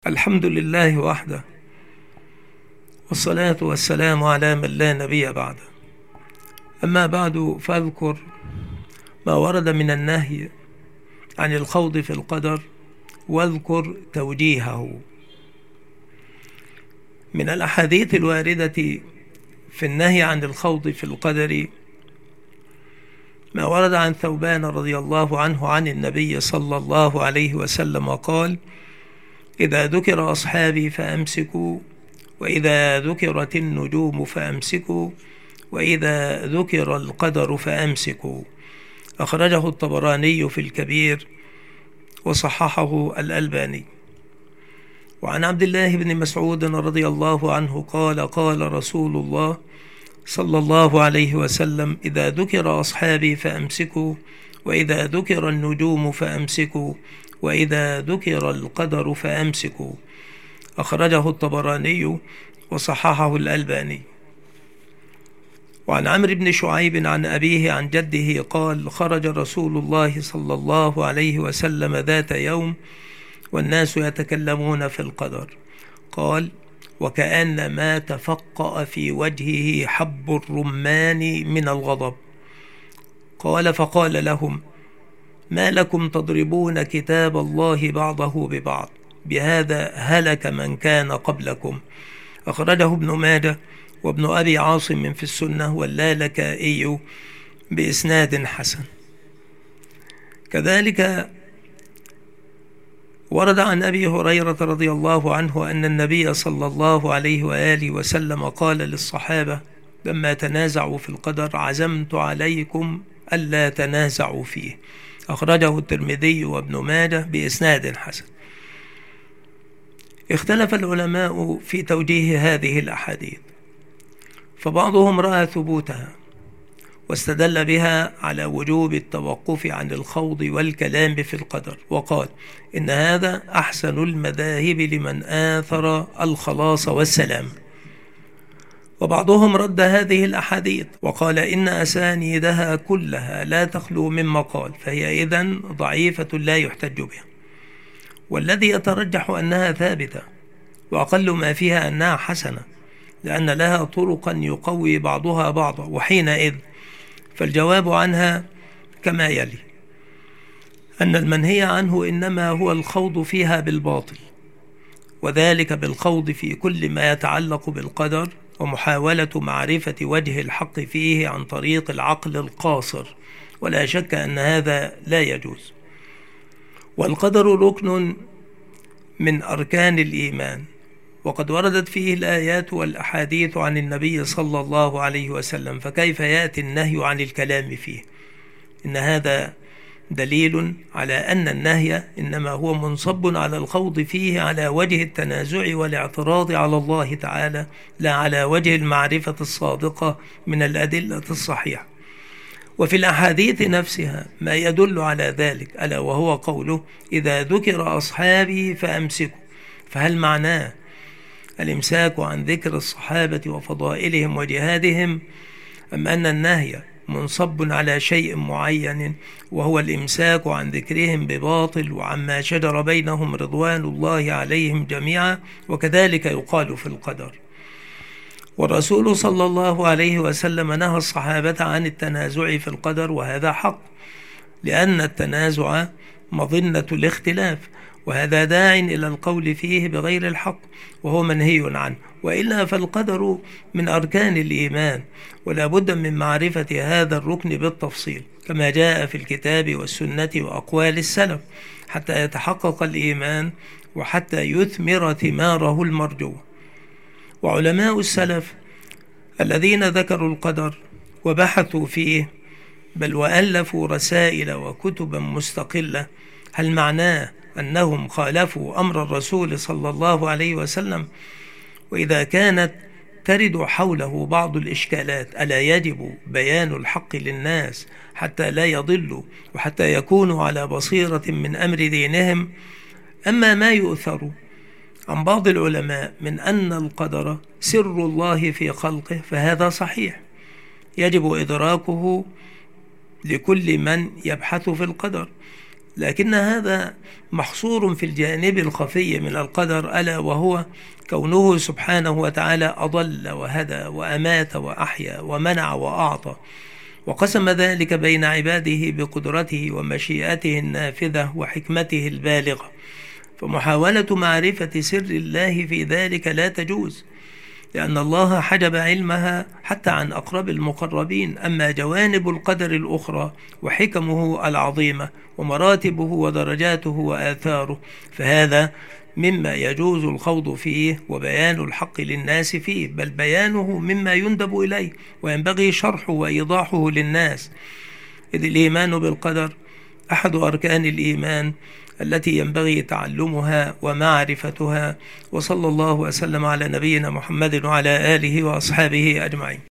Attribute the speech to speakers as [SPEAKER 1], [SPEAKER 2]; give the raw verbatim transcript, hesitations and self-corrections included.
[SPEAKER 1] الحمد لله وحده، والصلاة والسلام على من لا نبي بعده. أما بعد، فاذكر ما ورد من النهي عن الخوض في القدر واذكر توجيهه. من الأحاديث الواردة في النهي عن الخوض في القدر ما ورد عن ثوبان رضي الله عنه عن النبي صلى الله عليه وسلم قال: إذا ذكر أصحابي فأمسكوا، وإذا ذكرت النجوم فأمسكوا، وإذا ذكر القدر فأمسكوا. أخرجه الطبراني في الكبير وصححه الألباني. وعن عبد الله بن مسعود رضي الله عنه قال: قال رسول الله صلى الله عليه وسلم: إذا ذكر أصحابي فأمسكوا، وإذا ذكر النجوم فأمسكوا، وإذا ذكر القدر فأمسكوا. أخرجه الطبراني وصححه الألباني. وعن عمرو بن شعيب عن أبيه عن جده قال: خرج رسول الله صلى الله عليه وسلم ذات يوم والناس يتكلمون في القدر، قال: وكأن ما تفقأ في وجهه حب الرمان من الغضب. قال: فقال لهم: ما لكم تضربون كتاب الله بعضه ببعض؟ بهذا هلك من كان قبلكم. أخرجه ابن ماجه وابن أبي عاصم في السنة واللالكائي بإسناد حسن. كذلك ورد عن أبي هريرة رضي الله عنه أن النبي صلى الله عليه وآله وسلم قال للصحابة لما تنازعوا في القدر: عزمت عليكم ألا تنازعوا فيه. أخرجه الترمذي وابن ماجه بإسناد حسن. اختلف العلماء في توجيه هذه الأحاديث، فبعضهم رأى ثبوتها واستدل بها على وجوب التوقف عن الخوض والكلام في القدر، وقال: إن هذا أحسن المذاهب لمن آثر الخلاص والسلام. وبعضهم رد هذه الأحاديث وقال: إن أسانيدها كلها لا تخلو من مقال، فهي إذن ضعيفة لا يحتج بها، والذي يترجح أنها ثابتة، وأقل ما فيها أنها حسنة، لأن لها طرقا يقوي بعضها بعضا. وحينئذ فالجواب عنها كما يلي: أن المنهي عنه إنما هو الخوض فيها بالباطل، وذلك بالخوض في كل ما يتعلق بالقدر ومحاولة معرفة وجه الحق فيه عن طريق العقل القاصر، ولا شك أن هذا لا يجوز. والقدر ركن من أركان الإيمان، وقد وردت فيه الآيات والأحاديث عن النبي صلى الله عليه وسلم، فكيف يأتي النهي عن الكلام فيه؟ إن هذا دليل على أن النهي إنما هو منصب على الخوض فيه على وجه التنازع والاعتراض على الله تعالى، لا على وجه المعرفة الصادقة من الأدلة الصحيحة. وفي الأحاديث نفسها ما يدل على ذلك، ألا وهو قوله: إذا ذكر أصحابي فأمسكوا. فهل معناه الإمساك عن ذكر الصحابة وفضائلهم وجهادهم، أم أن النهي منصب على شيء معين وهو الإمساك عن ذكرهم بباطل وعما شجر بينهم رضوان الله عليهم جميعا؟ وكذلك يقال في القدر. والرسول صلى الله عليه وسلم نهى الصحابة عن التنازع في القدر، وهذا حق، لأن التنازع مظنة الاختلاف، وهذا داع إلى القول فيه بغير الحق، وهو منهي عنه. وإلا فالقدر من أركان الإيمان، ولا بد من معرفة هذا الركن بالتفصيل كما جاء في الكتاب والسنة وأقوال السلف، حتى يتحقق الإيمان وحتى يثمر ثماره المرجوة. وعلماء السلف الذين ذكروا القدر وبحثوا فيه، بل وألفوا رسائل وكتبا مستقلة، هل معناه أنهم خالفوا أمر الرسول صلى الله عليه وسلم؟ وإذا كانت ترد حوله بعض الإشكالات، ألا يجب بيان الحق للناس حتى لا يضلوا وحتى يكونوا على بصيرة من أمر دينهم؟ أما ما يؤثر عن بعض العلماء من أن القدر سر الله في خلقه فهذا صحيح، يجب إدراكه لكل من يبحث في القدر، لكن هذا محصور في الجانب الخفي من القدر، ألا وهو كونه سبحانه وتعالى أضل وهدى وأمات وأحيا ومنع وأعطى، وقسم ذلك بين عباده بقدرته ومشيئته النافذة وحكمته البالغة. فمحاولة معرفة سر الله في ذلك لا تجوز، لأن الله حجب علمها حتى عن أقرب المقربين. أما جوانب القدر الأخرى وحكمه العظيمة ومراتبه ودرجاته وآثاره فهذا مما يجوز الخوض فيه وبيان الحق للناس فيه، بل بيانه مما يندب إليه وينبغي شرحه وإيضاحه للناس، إذ الإيمان بالقدر أحد أركان الإيمان التي ينبغي تعلمها ومعرفتها. وصلى الله وسلم على نبينا محمد وعلى آله وأصحابه أجمعين.